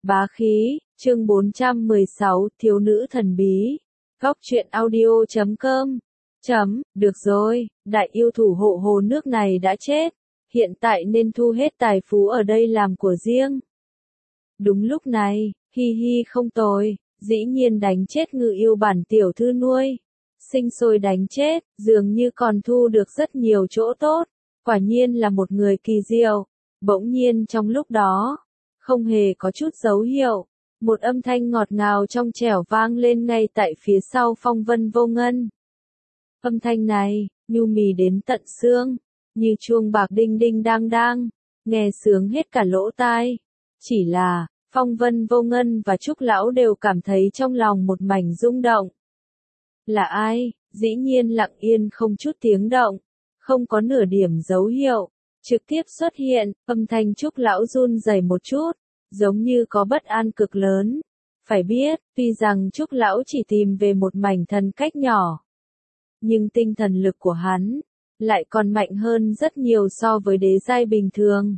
Bá khí, chương 416, thiếu nữ thần bí. Góc truyện audio.com. Được rồi, đại yêu thủ hộ hồ nước này đã chết. Hiện tại nên thu hết tài phú ở đây làm của riêng. Đúng lúc này, hi hi không tồi, dĩ nhiên đánh chết ngự yêu bản tiểu thư nuôi. Sinh sôi đánh chết, dường như còn thu được rất nhiều chỗ tốt. Quả nhiên là một người kỳ diệu. Bỗng nhiên trong lúc đó, không hề có chút dấu hiệu, một âm thanh ngọt ngào trong trẻo vang lên ngay tại phía sau Phong Vân Vô Ngân. Âm thanh này, nhu mì đến tận xương, như chuông bạc đinh đinh đang đang, nghe sướng hết cả lỗ tai. Chỉ là, Phong Vân Vô Ngân và Trúc Lão đều cảm thấy trong lòng một mảnh rung động. Là ai? Dĩ nhiên lặng yên không chút tiếng động, không có nửa điểm dấu hiệu, trực tiếp xuất hiện, âm thanh Trúc Lão run rẩy một chút, giống như có bất an cực lớn. Phải biết, tuy rằng Trúc Lão chỉ tìm về một mảnh thần cách nhỏ, nhưng tinh thần lực của hắn lại còn mạnh hơn rất nhiều so với đế giai bình thường.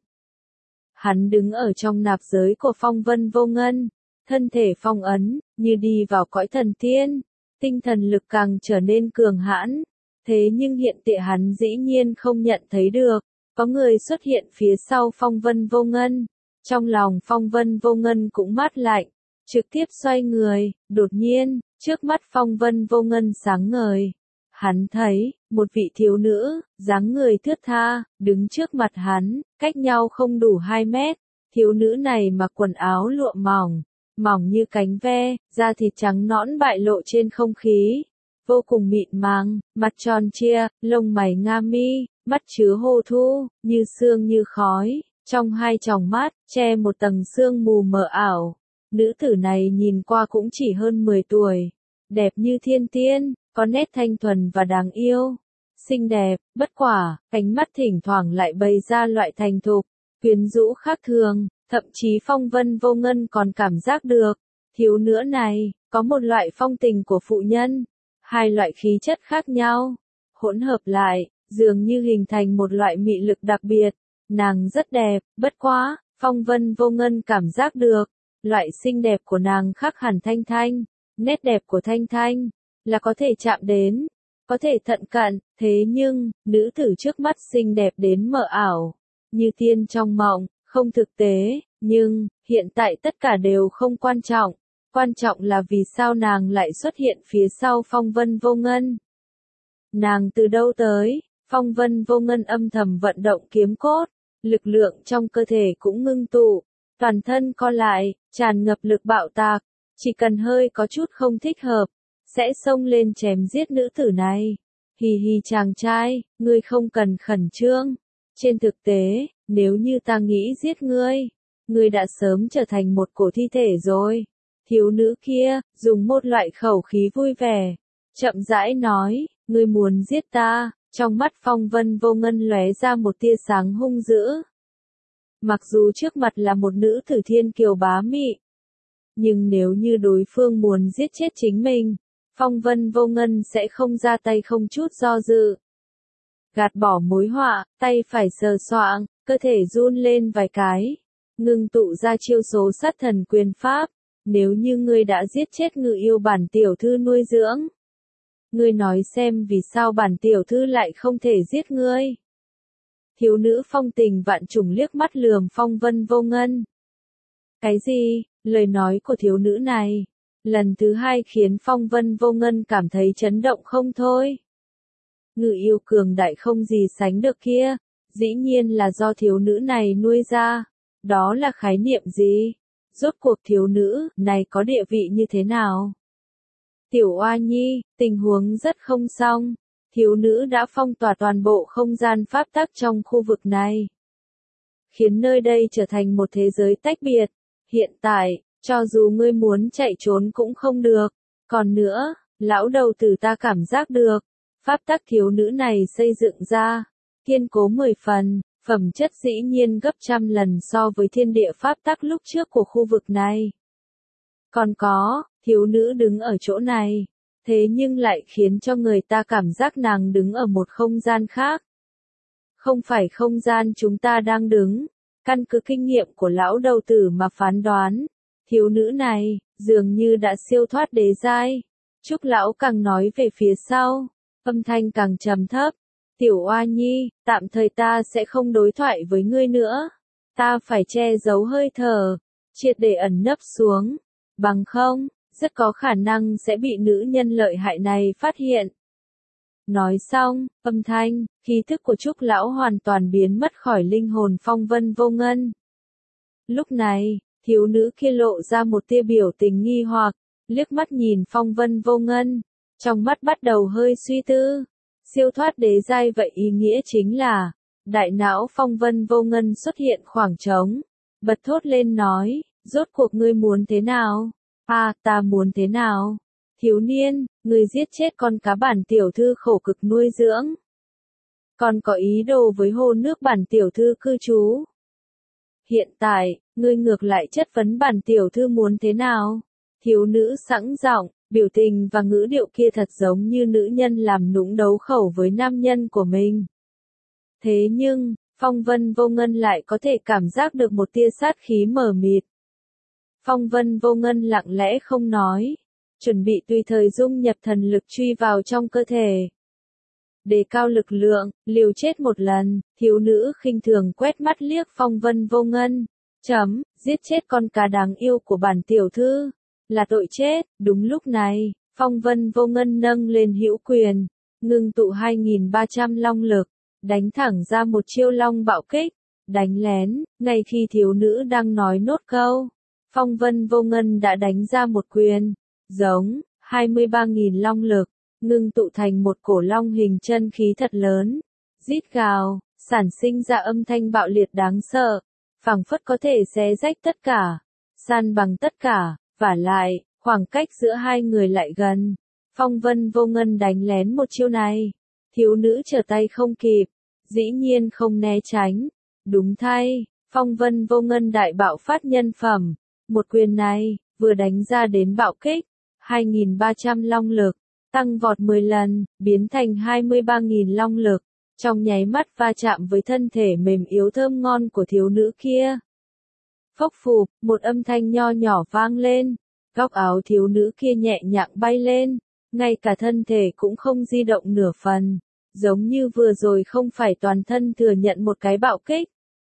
Hắn đứng ở trong nạp giới của Phong Vân Vô Ngân, thân thể phong ấn, như đi vào cõi thần tiên, tinh thần lực càng trở nên cường hãn. Thế nhưng hiện tại hắn dĩ nhiên không nhận thấy được, có người xuất hiện phía sau Phong Vân Vô Ngân. Trong lòng Phong Vân Vô Ngân cũng mát lạnh, trực tiếp xoay người, đột nhiên, trước mắt Phong Vân Vô Ngân sáng ngời. Hắn thấy, một vị thiếu nữ, dáng người thướt tha, đứng trước mặt hắn, cách nhau không đủ 2 mét. Thiếu nữ này mặc quần áo lụa mỏng, mỏng như cánh ve, da thịt trắng nõn bại lộ trên không khí. Vô cùng mịn màng, mặt tròn trịa, lông mày nga mi, mắt chứa hồ thu, như sương như khói, trong hai tròng mắt, che một tầng sương mù mờ ảo. Nữ tử này nhìn qua cũng chỉ hơn 10 tuổi, đẹp như thiên tiên, có nét thanh thuần và đáng yêu. Xinh đẹp, bất quả, cánh mắt thỉnh thoảng lại bày ra loại thành thục, quyến rũ khác thường, thậm chí Phong Vân Vô Ngân còn cảm giác được, thiếu nữ này, có một loại phong tình của phụ nhân. Hai loại khí chất khác nhau, hỗn hợp lại, dường như hình thành một loại mị lực đặc biệt. Nàng rất đẹp, bất quá, Phong Vân Vô Ngân cảm giác được, loại xinh đẹp của nàng khác hẳn Thanh Thanh. Nét đẹp của Thanh Thanh, là có thể chạm đến, có thể thận cận, thế nhưng, nữ tử trước mắt xinh đẹp đến mờ ảo, như tiên trong mộng, không thực tế, nhưng, hiện tại tất cả đều không quan trọng. Quan trọng là vì sao nàng lại xuất hiện phía sau Phong Vân Vô Ngân. Nàng từ đâu tới? Phong Vân Vô Ngân âm thầm vận động kiếm cốt, lực lượng trong cơ thể cũng ngưng tụ, toàn thân co lại, tràn ngập lực bạo tạc, chỉ cần hơi có chút không thích hợp, sẽ xông lên chém giết nữ tử này. Hì hì chàng trai, ngươi không cần khẩn trương. Trên thực tế, nếu như ta nghĩ giết ngươi đã sớm trở thành một cổ thi thể rồi. Thiếu nữ kia, dùng một loại khẩu khí vui vẻ, chậm rãi nói, ngươi muốn giết ta. Trong mắt Phong Vân Vô Ngân lóe ra một tia sáng hung dữ. Mặc dù trước mặt là một nữ tử thiên kiều bá mị, nhưng nếu như đối phương muốn giết chết chính mình, Phong Vân Vô Ngân sẽ không ra tay không chút do dự. Gạt bỏ mối họa, tay phải sờ soạng, cơ thể run lên vài cái, ngưng tụ ra chiêu số sát thần quyền pháp. Nếu như ngươi đã giết chết ngự yêu bản tiểu thư nuôi dưỡng, ngươi nói xem vì sao bản tiểu thư lại không thể giết ngươi. Thiếu nữ phong tình vạn trùng liếc mắt lườm Phong Vân Vô Ngân. Cái gì? Lời nói của thiếu nữ này, lần thứ hai khiến Phong Vân Vô Ngân cảm thấy chấn động không thôi. Ngự yêu cường đại không gì sánh được kia, dĩ nhiên là do thiếu nữ này nuôi ra. Đó là khái niệm gì? Rốt cuộc thiếu nữ này có địa vị như thế nào? Tiểu Oa Nhi, tình huống rất không xong. Thiếu nữ đã phong tỏa toàn bộ không gian pháp tắc trong khu vực này, khiến nơi đây trở thành một thế giới tách biệt. Hiện tại, cho dù ngươi muốn chạy trốn cũng không được. Còn nữa, lão đầu tử ta cảm giác được, pháp tắc thiếu nữ này xây dựng ra, kiên cố 10 phần. Phẩm chất dĩ nhiên gấp trăm lần so với thiên địa pháp tắc lúc trước của khu vực này. Còn có, thiếu nữ đứng ở chỗ này, thế nhưng lại khiến cho người ta cảm giác nàng đứng ở một không gian khác. Không phải không gian chúng ta đang đứng, căn cứ kinh nghiệm của lão đầu tử mà phán đoán, Thiếu nữ này, dường như đã siêu thoát đế giai. Trúc lão càng nói về phía sau, âm thanh càng trầm thấp. Tiểu Oa Nhi, tạm thời ta sẽ không đối thoại với ngươi nữa. Ta phải che giấu hơi thở, triệt để ẩn nấp xuống. Bằng không, rất có khả năng sẽ bị nữ nhân lợi hại này phát hiện. Nói xong, âm thanh, khí thức của Trúc lão hoàn toàn biến mất khỏi linh hồn Phong Vân Vô Ngân. Lúc này, thiếu nữ kia lộ ra một tia biểu tình nghi hoặc, liếc mắt nhìn Phong Vân Vô Ngân, trong mắt bắt đầu hơi suy tư. Siêu thoát đế giai vậy ý nghĩa chính là, đại não Phong Vân Vô Ngân xuất hiện khoảng trống, bật thốt lên nói, rốt cuộc ngươi muốn thế nào? Ta muốn thế nào? Thiếu niên, ngươi giết chết con cá bản tiểu thư khổ cực nuôi dưỡng. Còn có ý đồ với hồ nước bản tiểu thư cư trú. Hiện tại, ngươi ngược lại chất vấn bản tiểu thư muốn thế nào? Thiếu nữ sẵn giọng, biểu tình và ngữ điệu kia thật giống như nữ nhân làm nũng đấu khẩu với nam nhân của mình. Thế nhưng, Phong Vân Vô Ngân lại có thể cảm giác được một tia sát khí mờ mịt. Phong Vân Vô Ngân lặng lẽ không nói, chuẩn bị tùy thời dung nhập thần lực truy vào trong cơ thể. Đề cao lực lượng, liều chết một lần, thiếu nữ khinh thường quét mắt liếc Phong Vân Vô Ngân. Giết chết con cá đáng yêu của bản tiểu thư, là tội chết. Đúng lúc này, Phong Vân Vô Ngân nâng lên hữu quyền, ngưng tụ 2300 long lực, đánh thẳng ra một chiêu long bạo kích, đánh lén. Ngay khi thiếu nữ đang nói nốt câu, Phong Vân Vô Ngân đã đánh ra một quyền, giống 23.000 long lực, ngưng tụ thành một cổ long hình chân khí thật lớn, rít gào, sản sinh ra âm thanh bạo liệt đáng sợ, phảng phất có thể xé rách tất cả, san bằng tất cả. Vả lại, khoảng cách giữa hai người lại gần. Phong Vân Vô Ngân đánh lén một chiêu này, thiếu nữ trở tay không kịp, dĩ nhiên không né tránh. Đúng thay, Phong Vân Vô Ngân đại bạo phát nhân phẩm, một quyền này, vừa đánh ra đến bạo kích, 2300 long lực, tăng vọt 10 lần, biến thành 23.000 long lực, trong nháy mắt va chạm với thân thể mềm yếu thơm ngon của thiếu nữ kia. Phốc phụp, một âm thanh nho nhỏ vang lên, góc áo thiếu nữ kia nhẹ nhàng bay lên, ngay cả thân thể cũng không di động nửa phần, giống như vừa rồi không phải toàn thân thừa nhận một cái bạo kích,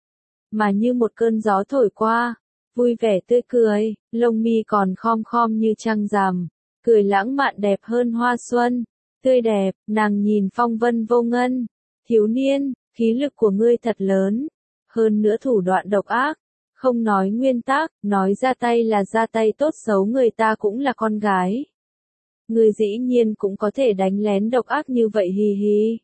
mà như một cơn gió thổi qua, vui vẻ tươi cười, lông mi còn khom khom như trăng rằm, cười lãng mạn đẹp hơn hoa xuân, tươi đẹp. Nàng nhìn Phong Vân Vô Ngân, thiếu niên, khí lực của ngươi thật lớn, hơn nữa thủ đoạn độc ác. Không nói nguyên tắc, nói ra tay là ra tay tốt xấu người ta cũng là con gái. Người dĩ nhiên cũng có thể đánh lén độc ác như vậy hì hì.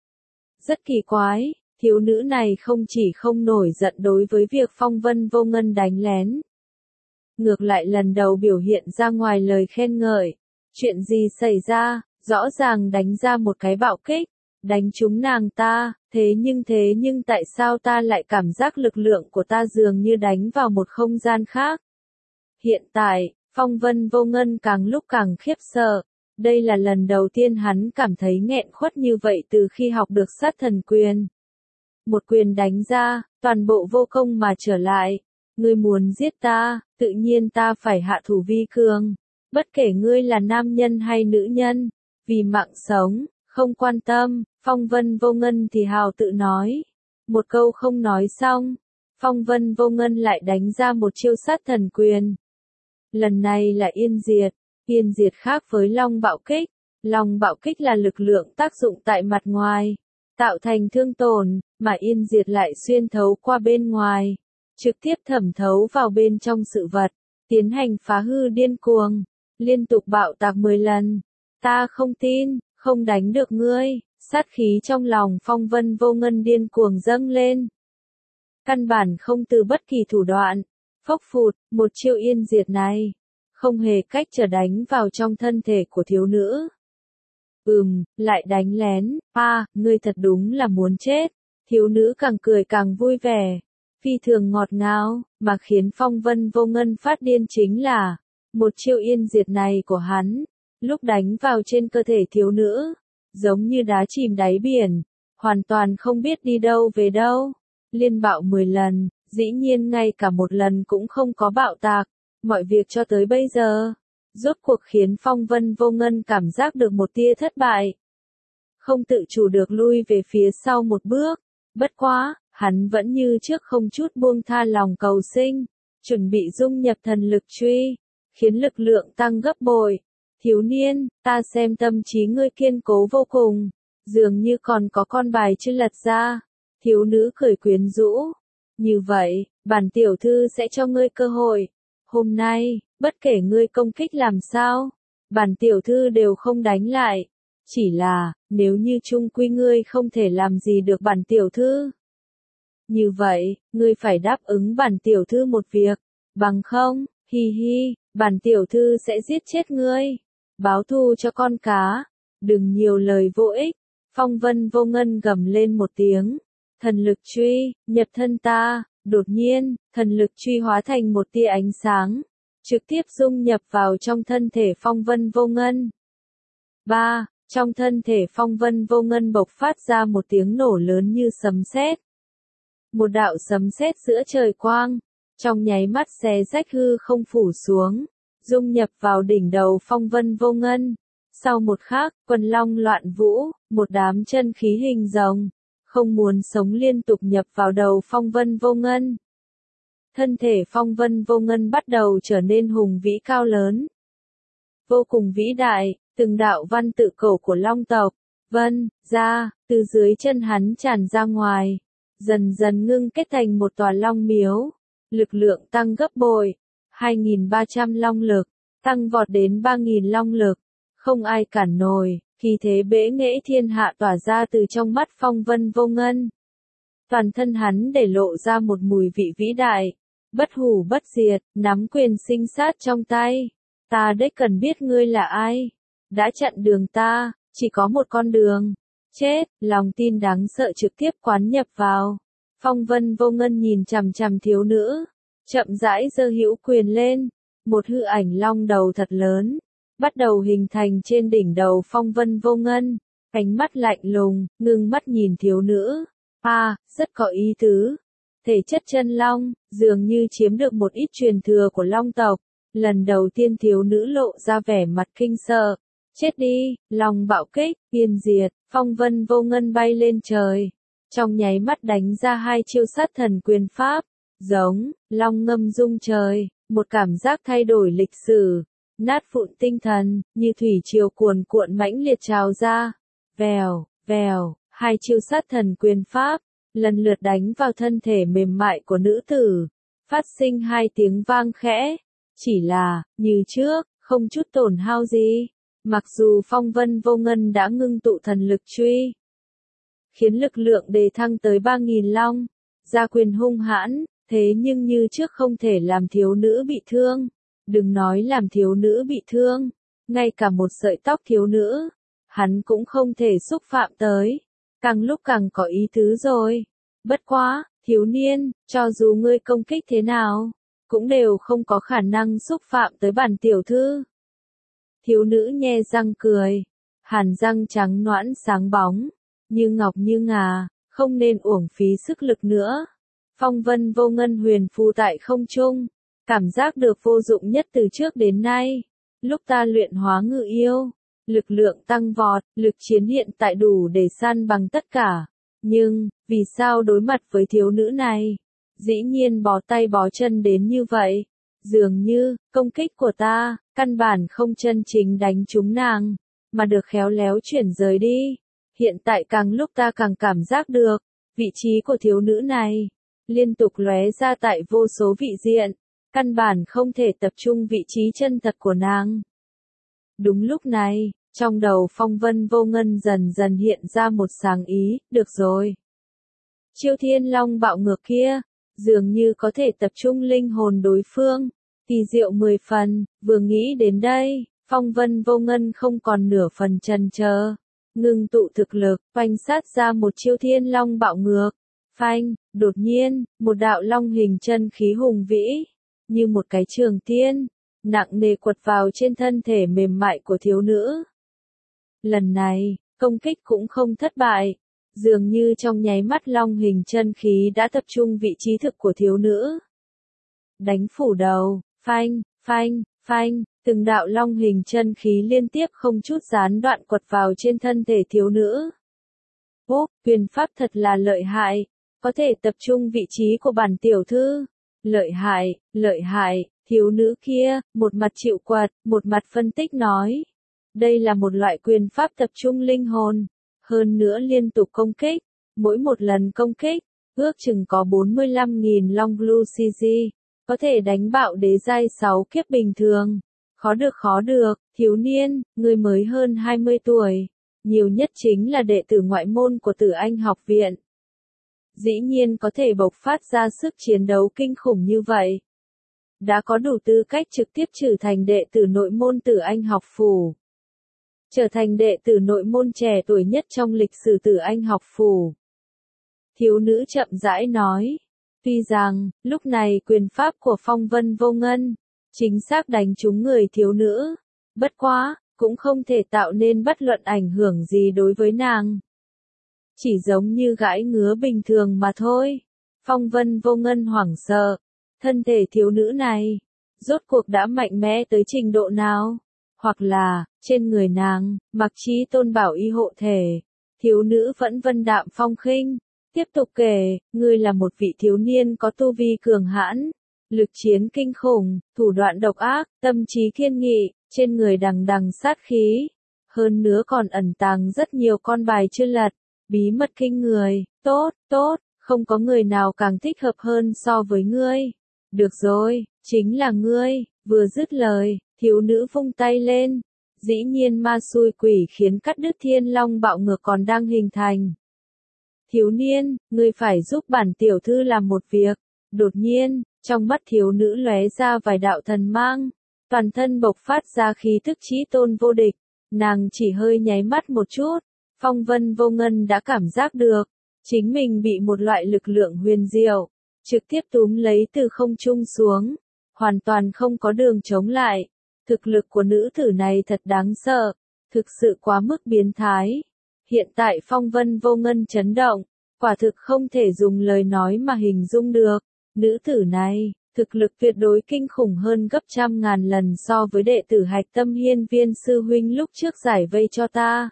Rất kỳ quái, thiếu nữ này không chỉ không nổi giận đối với việc Phong Vân Vô Ngân đánh lén. Ngược lại lần đầu biểu hiện ra ngoài lời khen ngợi. Chuyện gì xảy ra, rõ ràng đánh ra một cái bạo kích, đánh trúng nàng ta, thế nhưng tại sao ta lại cảm giác lực lượng của ta dường như đánh vào một không gian khác? Hiện tại, Phong Vân Vô Ngân càng lúc càng khiếp sợ, đây là lần đầu tiên hắn cảm thấy nghẹn khuất như vậy từ khi học được sát thần quyền. Một quyền đánh ra, toàn bộ vô công mà trở lại, ngươi muốn giết ta, tự nhiên ta phải hạ thủ vi cường, bất kể ngươi là nam nhân hay nữ nhân, vì mạng sống. Không quan tâm, Phong Vân Vô Ngân thì hào tự nói. Một câu không nói xong, Phong Vân Vô Ngân lại đánh ra một chiêu sát thần quyền. Lần này là yên diệt khác với long bạo kích. Long bạo kích là lực lượng tác dụng tại mặt ngoài, tạo thành thương tổn, mà yên diệt lại xuyên thấu qua bên ngoài, trực tiếp thẩm thấu vào bên trong sự vật, tiến hành phá hư điên cuồng, liên tục bạo tạc 10 lần. Ta không tin. Không đánh được ngươi, sát khí trong lòng Phong Vân Vô Ngân điên cuồng dâng lên. Căn bản không từ bất kỳ thủ đoạn, phốc phụt, một chiêu yên diệt này, không hề cách trở đánh vào trong thân thể của thiếu nữ. Lại đánh lén, ngươi thật đúng là muốn chết. Thiếu nữ càng cười càng vui vẻ, phi thường ngọt ngào, mà khiến Phong Vân Vô Ngân phát điên chính là, một chiêu yên diệt này của hắn. Lúc đánh vào trên cơ thể thiếu nữ, giống như đá chìm đáy biển, hoàn toàn không biết đi đâu về đâu. Liên bạo 10 lần, dĩ nhiên ngay cả một lần cũng không có bạo tạc, Mọi việc cho tới bây giờ, rốt cuộc khiến Phong Vân Vô Ngân cảm giác được một tia thất bại. Không tự chủ được lui về phía sau một bước. Bất quá, hắn vẫn như trước không chút buông tha lòng cầu sinh, chuẩn bị dung nhập thần lực truy, khiến lực lượng tăng gấp bội. Thiếu niên, ta xem tâm trí ngươi kiên cố vô cùng, dường như còn có con bài chưa lật ra. Thiếu nữ cười quyến rũ. Như vậy, bản tiểu thư sẽ cho ngươi cơ hội. Hôm nay, bất kể ngươi công kích làm sao, bản tiểu thư đều không đánh lại. Chỉ là, nếu như chung quy ngươi không thể làm gì được bản tiểu thư, như vậy, ngươi phải đáp ứng bản tiểu thư một việc, bằng không, hi hi, bản tiểu thư sẽ giết chết ngươi. Báo thù cho con cá, đừng nhiều lời vô ích. Phong Vân Vô Ngân gầm lên một tiếng, thần lực truy, nhập thân ta. Đột nhiên, thần lực truy hóa thành một tia ánh sáng, trực tiếp dung nhập vào trong thân thể Phong Vân Vô Ngân. Trong thân thể Phong Vân Vô Ngân bộc phát ra một tiếng nổ lớn như sấm sét. Một đạo sấm sét giữa trời quang, trong nháy mắt xé rách hư không phủ xuống, dung nhập vào đỉnh đầu Phong Vân Vô Ngân. Sau một khắc, quần long loạn vũ, một đám chân khí hình rồng, không muốn sống liên tục nhập vào đầu Phong Vân Vô Ngân. Thân thể Phong Vân Vô Ngân bắt đầu trở nên hùng vĩ cao lớn, vô cùng vĩ đại, từng đạo văn tự cổ của Long tộc, vân, ra, từ dưới chân hắn tràn ra ngoài, dần dần ngưng kết thành một tòa long miếu, lực lượng tăng gấp bội, 2.300 long lực, tăng vọt đến 3.000 long lực, không ai cản nổi, khí thế bẽ nghễ thiên hạ tỏa ra từ trong mắt Phong Vân Vô Ngân. Toàn thân hắn để lộ ra một mùi vị vĩ đại, bất hủ bất diệt, nắm quyền sinh sát trong tay. Ta đích cần biết ngươi là ai, đã chặn đường ta, chỉ có một con đường, chết. Lòng tin đáng sợ trực tiếp quán nhập vào. Phong Vân Vô Ngân nhìn chằm chằm thiếu nữ, chậm rãi giơ hữu quyền lên, một hư ảnh long đầu thật lớn bắt đầu hình thành trên đỉnh đầu Phong Vân Vô Ngân, ánh mắt lạnh lùng, ngưng mắt nhìn thiếu nữ. Rất có ý tứ. Thể chất chân long, dường như chiếm được một ít truyền thừa của long tộc. Lần đầu tiên thiếu nữ lộ ra vẻ mặt kinh sợ. Chết đi, long bạo kích, yên diệt, Phong Vân Vô Ngân bay lên trời. Trong nháy mắt đánh ra hai chiêu sát thần quyền pháp. Giống, long ngâm rung trời, một cảm giác thay đổi lịch sử. Nát vụn tinh thần, như thủy triều cuồn cuộn mãnh liệt trào ra. Vèo, vèo, hai chiêu sát thần quyền pháp, lần lượt đánh vào thân thể mềm mại của nữ tử. Phát sinh hai tiếng vang khẽ. Chỉ là, như trước, không chút tổn hao gì. Mặc dù Phong Vân Vô Ngân đã ngưng tụ thần lực truy, khiến lực lượng đề thăng tới 3.000 long, ra quyền hung hãn, thế nhưng như trước không thể làm thiếu nữ bị thương. Đừng nói làm thiếu nữ bị thương, ngay cả một sợi tóc thiếu nữ, hắn cũng không thể xúc phạm tới. Càng lúc càng có ý tứ rồi. Bất quá, thiếu niên, cho dù ngươi công kích thế nào, cũng đều không có khả năng xúc phạm tới bản tiểu thư. Thiếu nữ nhe răng cười, hàn răng trắng nõn sáng bóng, như ngọc như ngà, không nên uổng phí sức lực nữa. Phong Vân Vô Ngân huyền phù tại không trung, cảm giác được vô dụng nhất từ trước đến nay. Lúc ta luyện hóa ngự yêu, lực lượng tăng vọt, lực chiến hiện tại đủ để san bằng tất cả. Nhưng, vì sao đối mặt với thiếu nữ này, dĩ nhiên bó tay bó chân đến như vậy? Dường như, công kích của ta, căn bản không chân chính đánh trúng nàng, mà được khéo léo chuyển rời đi. Hiện tại càng lúc ta càng cảm giác được, vị trí của thiếu nữ này, liên tục lóe ra tại vô số vị diện, căn bản không thể tập trung vị trí chân thật của nàng. Đúng lúc này, trong đầu Phong Vân Vô Ngân dần dần hiện ra một sáng ý, được rồi. Chiêu Thiên Long bạo ngược kia, dường như có thể tập trung linh hồn đối phương, kỳ diệu 10 phần, vừa nghĩ đến đây, Phong Vân Vô Ngân không còn nửa phần chần chờ, ngưng tụ thực lực, oanh sát ra một chiêu Thiên Long bạo ngược. Phanh, đột nhiên, một đạo long hình chân khí hùng vĩ, như một cái trường tiên, nặng nề quật vào trên thân thể mềm mại của thiếu nữ. Lần này, công kích cũng không thất bại, dường như trong nháy mắt long hình chân khí đã tập trung vị trí thực của thiếu nữ. Đánh phủ đầu, Phanh, phanh, phanh, từng đạo long hình chân khí liên tiếp không chút gián đoạn quật vào trên thân thể thiếu nữ. Ô, quyền pháp thật là lợi hại, có thể tập trung vị trí của bản tiểu thư. Lợi hại, thiếu nữ kia, một mặt chịu quật, một mặt phân tích nói. Đây là một loại quyền pháp tập trung linh hồn, hơn nữa liên tục công kích, mỗi một lần công kích, ước chừng có 45.000 long glucg, có thể đánh bạo đế giai 6 kiếp bình thường. Khó được, thiếu niên, ngươi mới hơn 20 tuổi, nhiều nhất chính là đệ tử ngoại môn của Tử Anh học viện. Dĩ nhiên có thể bộc phát ra sức chiến đấu kinh khủng như vậy. Đã có đủ tư cách trực tiếp trở thành đệ tử nội môn Tử Anh học phủ. Trở thành đệ tử nội môn trẻ tuổi nhất trong lịch sử Tử Anh học phủ. Thiếu nữ chậm rãi nói. Tuy rằng, lúc này quyền pháp của Phong Vân Vô Ngân, chính xác đánh trúng người thiếu nữ. Bất quá, cũng không thể tạo nên bất luận ảnh hưởng gì đối với nàng. Chỉ giống như gãi ngứa bình thường mà thôi. Phong Vân Vô Ngân hoảng sợ. Thân thể thiếu nữ này, rốt cuộc đã mạnh mẽ tới trình độ nào? Hoặc là, trên người nàng, mặc Chí Tôn bảo y hộ thể. Thiếu nữ vẫn vân đạm phong khinh. Tiếp tục kể, ngươi là một vị thiếu niên có tu vi cường hãn, lực chiến kinh khủng, thủ đoạn độc ác, tâm trí kiên nghị, trên người đằng đằng sát khí. Hơn nữa còn ẩn tàng rất nhiều con bài chưa lật, bí mật kinh người, tốt, không có người nào càng thích hợp hơn so với ngươi. Được rồi, chính là ngươi, vừa dứt lời, thiếu nữ vung tay lên. Dĩ nhiên ma xui quỷ khiến cắt đứt thiên long bạo ngược còn đang hình thành. Thiếu niên, ngươi phải giúp bản tiểu thư làm một việc. Đột nhiên, trong mắt thiếu nữ lóe ra vài đạo thần mang, toàn thân bộc phát ra khí thức Chí Tôn vô địch. Nàng chỉ hơi nháy mắt một chút, Phong Vân Vô Ngân đã cảm giác được, chính mình bị một loại lực lượng huyền diệu, trực tiếp túm lấy từ không trung xuống, hoàn toàn không có đường chống lại. Thực lực của nữ tử này thật đáng sợ, thực sự quá mức biến thái. Hiện tại Phong Vân Vô Ngân chấn động, quả thực không thể dùng lời nói mà hình dung được. Nữ tử này, thực lực tuyệt đối kinh khủng hơn gấp trăm ngàn lần so với đệ tử Hạch Tâm Hiên Viên sư huynh lúc trước giải vây cho ta.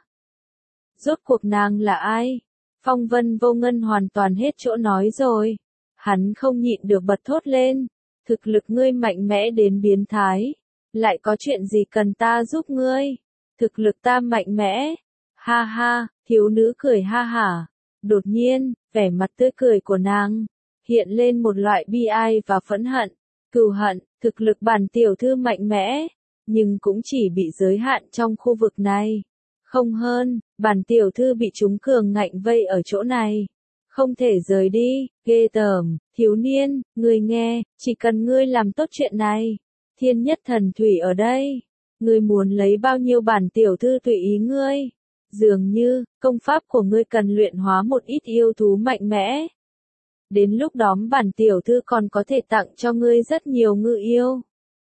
Rốt cuộc nàng là ai? Phong Vân Vô Ngân hoàn toàn hết chỗ nói rồi. Hắn không nhịn được bật thốt lên. Thực lực ngươi mạnh mẽ đến biến thái. Lại có chuyện gì cần ta giúp ngươi? Thực lực ta mạnh mẽ. Ha ha, thiếu nữ cười ha hả. Đột nhiên, vẻ mặt tươi cười của nàng hiện lên một loại bi ai và phẫn hận, cừu hận. Thực lực bản tiểu thư mạnh mẽ, nhưng cũng chỉ bị giới hạn trong khu vực này. Không hơn, bản tiểu thư bị chúng cường ngạnh vây ở chỗ này, không thể rời đi. Ghê tởm. Thiếu niên, ngươi nghe, chỉ cần ngươi làm tốt chuyện này, thiên nhất thần thủy ở đây. Ngươi muốn lấy bao nhiêu bản tiểu thư tùy ý ngươi. Dường như, công pháp của ngươi cần luyện hóa một ít yêu thú mạnh mẽ. Đến lúc đó bản tiểu thư còn có thể tặng cho ngươi rất nhiều ngự yêu.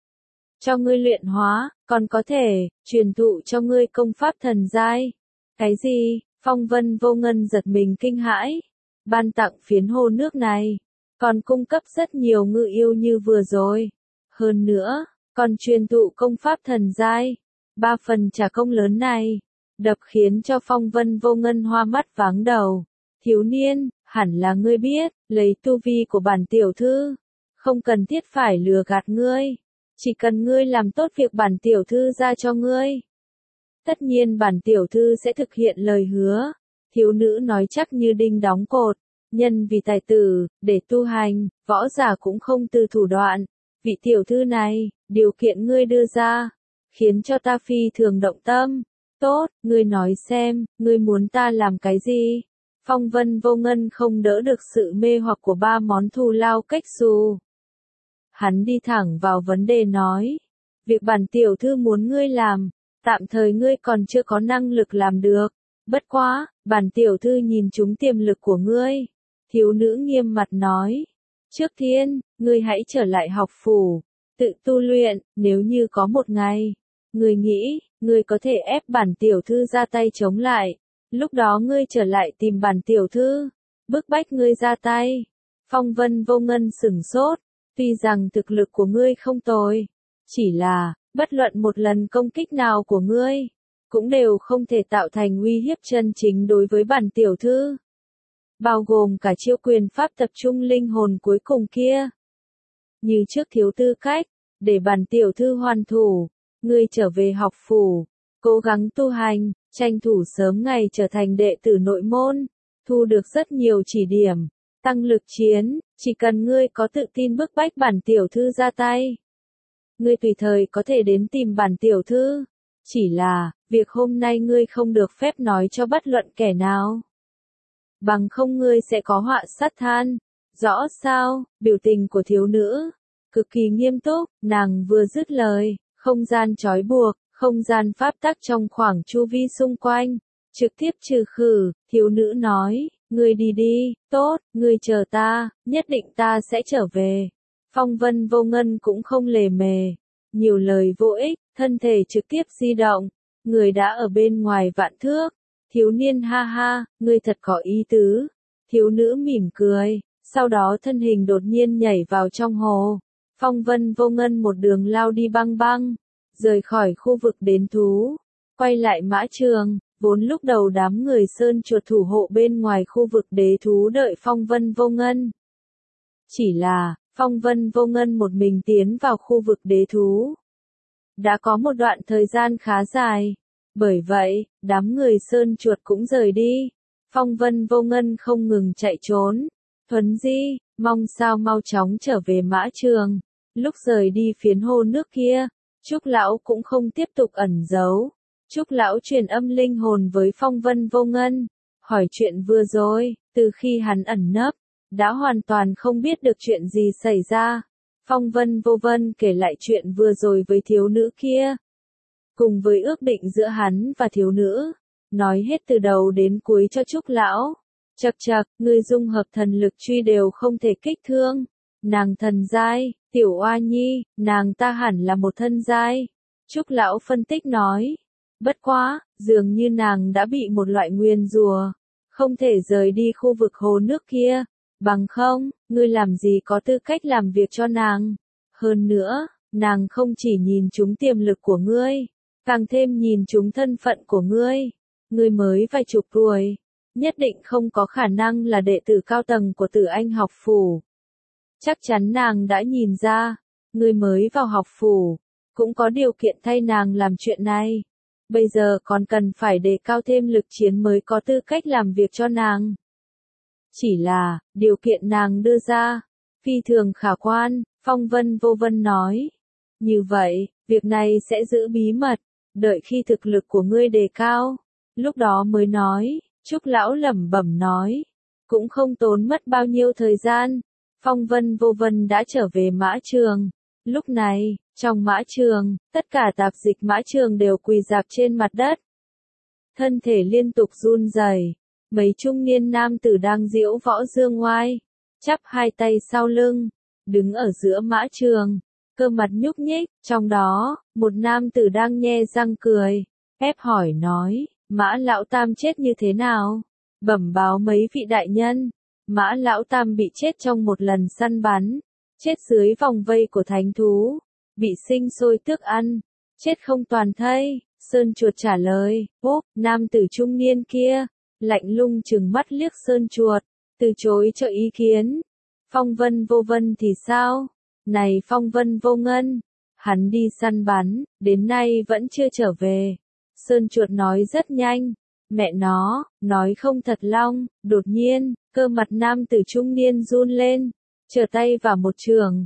Cho ngươi luyện hóa, còn có thể, truyền thụ cho ngươi công pháp thần giai. Cái gì? Phong Vân Vô Ngân giật mình kinh hãi. Ban tặng phiến hồ nước này, còn cung cấp rất nhiều ngự yêu như vừa rồi. Hơn nữa, còn truyền thụ công pháp thần giai. 3 phần trả công lớn này, đập khiến cho Phong Vân Vô Ngân hoa mắt váng đầu. Thiếu niên, hẳn là ngươi biết, lấy tu vi của bản tiểu thư, không cần thiết phải lừa gạt ngươi. Chỉ cần ngươi làm tốt việc bản tiểu thư ra cho ngươi, tất nhiên bản tiểu thư sẽ thực hiện lời hứa. Thiếu nữ nói chắc như đinh đóng cột. Nhân vì tài tử, để tu hành, võ giả cũng không từ thủ đoạn. Vị tiểu thư này, điều kiện ngươi đưa ra, khiến cho ta phi thường động tâm. Tốt, ngươi nói xem, ngươi muốn ta làm cái gì? Phong Vân Vô Ngân không đỡ được sự mê hoặc của 3 món thù lao cách xù. Hắn đi thẳng vào vấn đề nói. Việc bản tiểu thư muốn ngươi làm, tạm thời ngươi còn chưa có năng lực làm được. Bất quá, bản tiểu thư nhìn trúng tiềm lực của ngươi. Thiếu nữ nghiêm mặt nói. Trước tiên, ngươi hãy trở lại học phủ, tự tu luyện. Nếu như có một ngày, ngươi nghĩ, ngươi có thể ép bản tiểu thư ra tay chống lại. Lúc đó ngươi trở lại tìm bản tiểu thư, bức bách ngươi ra tay. Phong Vân Vô Ngân sửng sốt. Tuy rằng thực lực của ngươi không tồi, chỉ là, bất luận một lần công kích nào của ngươi, cũng đều không thể tạo thành uy hiếp chân chính đối với bản tiểu thư. Bao gồm cả chiêu quyền pháp tập trung linh hồn cuối cùng kia. Như trước thiếu tư cách, để bản tiểu thư hoàn thủ, ngươi trở về học phủ, cố gắng tu hành, tranh thủ sớm ngày trở thành đệ tử nội môn, thu được rất nhiều chỉ điểm, tăng lực chiến, chỉ cần ngươi có tự tin bức bách bản tiểu thư ra tay. Ngươi tùy thời có thể đến tìm bản tiểu thư, chỉ là, việc hôm nay ngươi không được phép nói cho bất luận kẻ nào. Bằng không ngươi sẽ có họa sát thân. Rõ sao, biểu tình của thiếu nữ, cực kỳ nghiêm túc, nàng vừa dứt lời, không gian trói buộc, không gian pháp tắc trong khoảng chu vi xung quanh, trực tiếp trừ khử, thiếu nữ nói, ngươi đi đi, tốt, ngươi chờ ta, nhất định ta sẽ trở về. Phong Vân Vô Ngân cũng không lề mề, nhiều lời vô ích, thân thể trực tiếp di động, người đã ở bên ngoài vạn thước. Thiếu niên ha ha, ngươi thật có ý tứ. Thiếu nữ mỉm cười, sau đó thân hình đột nhiên nhảy vào trong hồ. Phong Vân Vô Ngân một đường lao đi băng băng, rời khỏi khu vực đến thú, quay lại mã trường, vốn lúc đầu đám người sơn chuột thủ hộ bên ngoài khu vực đế thú đợi Phong Vân Vô Ngân. Chỉ là, Phong Vân Vô Ngân một mình tiến vào khu vực đế thú. Đã có một đoạn thời gian khá dài. Bởi vậy, đám người sơn chuột cũng rời đi. Phong Vân Vô Ngân không ngừng chạy trốn. Thuấn Di, mong sao mau chóng trở về mã trường. Lúc rời đi phiến hồ nước kia, Trúc Lão cũng không tiếp tục ẩn giấu. Trúc Lão truyền âm linh hồn với Phong Vân Vô Ngân, hỏi chuyện vừa rồi, từ khi hắn ẩn nấp, đã hoàn toàn không biết được chuyện gì xảy ra. Phong Vân Vô Vân kể lại chuyện vừa rồi với thiếu nữ kia. Cùng với ước định giữa hắn và thiếu nữ, nói hết từ đầu đến cuối cho Trúc Lão. Chậc chậc, ngươi dung hợp thần lực truy đều không thể kích thương. Nàng thần giai, tiểu oa nhi, nàng ta hẳn là một thân giai. Trúc Lão phân tích nói. Bất quá, dường như nàng đã bị một loại nguyền rủa, không thể rời đi khu vực hồ nước kia. Bằng không, ngươi làm gì có tư cách làm việc cho nàng. Hơn nữa, nàng không chỉ nhìn trúng tiềm lực của ngươi, càng thêm nhìn trúng thân phận của ngươi. Ngươi mới vài chục tuổi, nhất định không có khả năng là đệ tử cao tầng của Tử Anh học phủ. Chắc chắn nàng đã nhìn ra, ngươi mới vào học phủ, cũng có điều kiện thay nàng làm chuyện này. Bây giờ còn cần phải đề cao thêm lực chiến mới có tư cách làm việc cho nàng. Chỉ là, điều kiện nàng đưa ra, phi thường khả quan, Phong Vân Vô Vân nói. Như vậy, việc này sẽ giữ bí mật, đợi khi thực lực của ngươi đề cao, lúc đó mới nói. Trúc Lão lẩm bẩm nói, cũng không tốn mất bao nhiêu thời gian, Phong Vân Vô Vân đã trở về mã trường. Lúc này, trong mã trường, tất cả tạp dịch mã trường đều quỳ rạp trên mặt đất. Thân thể liên tục run rẩy, mấy trung niên nam tử đang diễu võ dương oai, chắp hai tay sau lưng, đứng ở giữa mã trường, cơ mặt nhúc nhích, trong đó, một nam tử đang nhe răng cười, ép hỏi nói, Mã Lão Tam chết như thế nào? Bẩm báo mấy vị đại nhân, Mã Lão Tam bị chết trong một lần săn bắn, chết dưới vòng vây của thánh thú, bị sinh sôi tước ăn, chết không toàn thây. Sơn chuột trả lời, nam tử trung niên kia, lạnh lùng trừng mắt liếc Sơn chuột, từ chối cho ý kiến. Phong Vân Vô Vân thì sao? Này Phong Vân Vô Ngân, hắn đi săn bắn, đến nay vẫn chưa trở về. Sơn chuột nói rất nhanh, mẹ nó, nói không thật long, đột nhiên, cơ mặt nam tử trung niên run lên, trở tay vào một trường.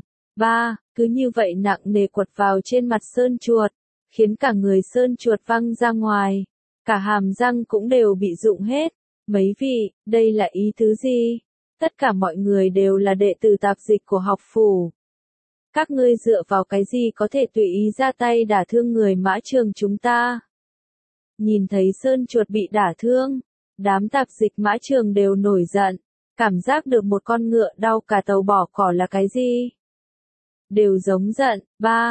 Cứ như vậy nặng nề quật vào trên mặt Sơn chuột, khiến cả người Sơn chuột văng ra ngoài, cả hàm răng cũng đều bị rụng hết. Mấy vị, đây là ý tứ gì? Tất cả mọi người đều là đệ tử tạp dịch của học phủ. Các ngươi dựa vào cái gì có thể tùy ý ra tay đả thương người mã trường chúng ta? Nhìn thấy Sơn chuột bị đả thương, đám tạp dịch mã trường đều nổi giận, cảm giác được một con ngựa đau cả tàu bỏ cỏ là cái gì? Đều giống giận,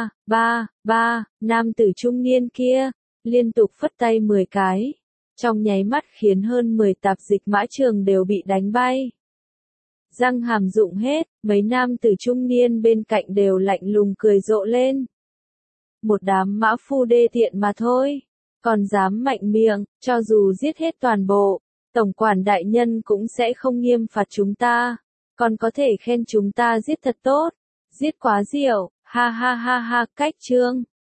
nam tử trung niên kia, liên tục phất tay 10 cái, trong nháy mắt khiến hơn 10 tạp dịch mã trường đều bị đánh bay. Răng hàm rụng hết, mấy nam tử trung niên bên cạnh đều lạnh lùng cười rộ lên. Một đám mã phu đê tiện mà thôi. Còn dám mạnh miệng, cho dù giết hết toàn bộ, tổng quản đại nhân cũng sẽ không nghiêm phạt chúng ta. Còn có thể khen chúng ta giết thật tốt. Giết quá diệu, ha ha ha ha, cách chương.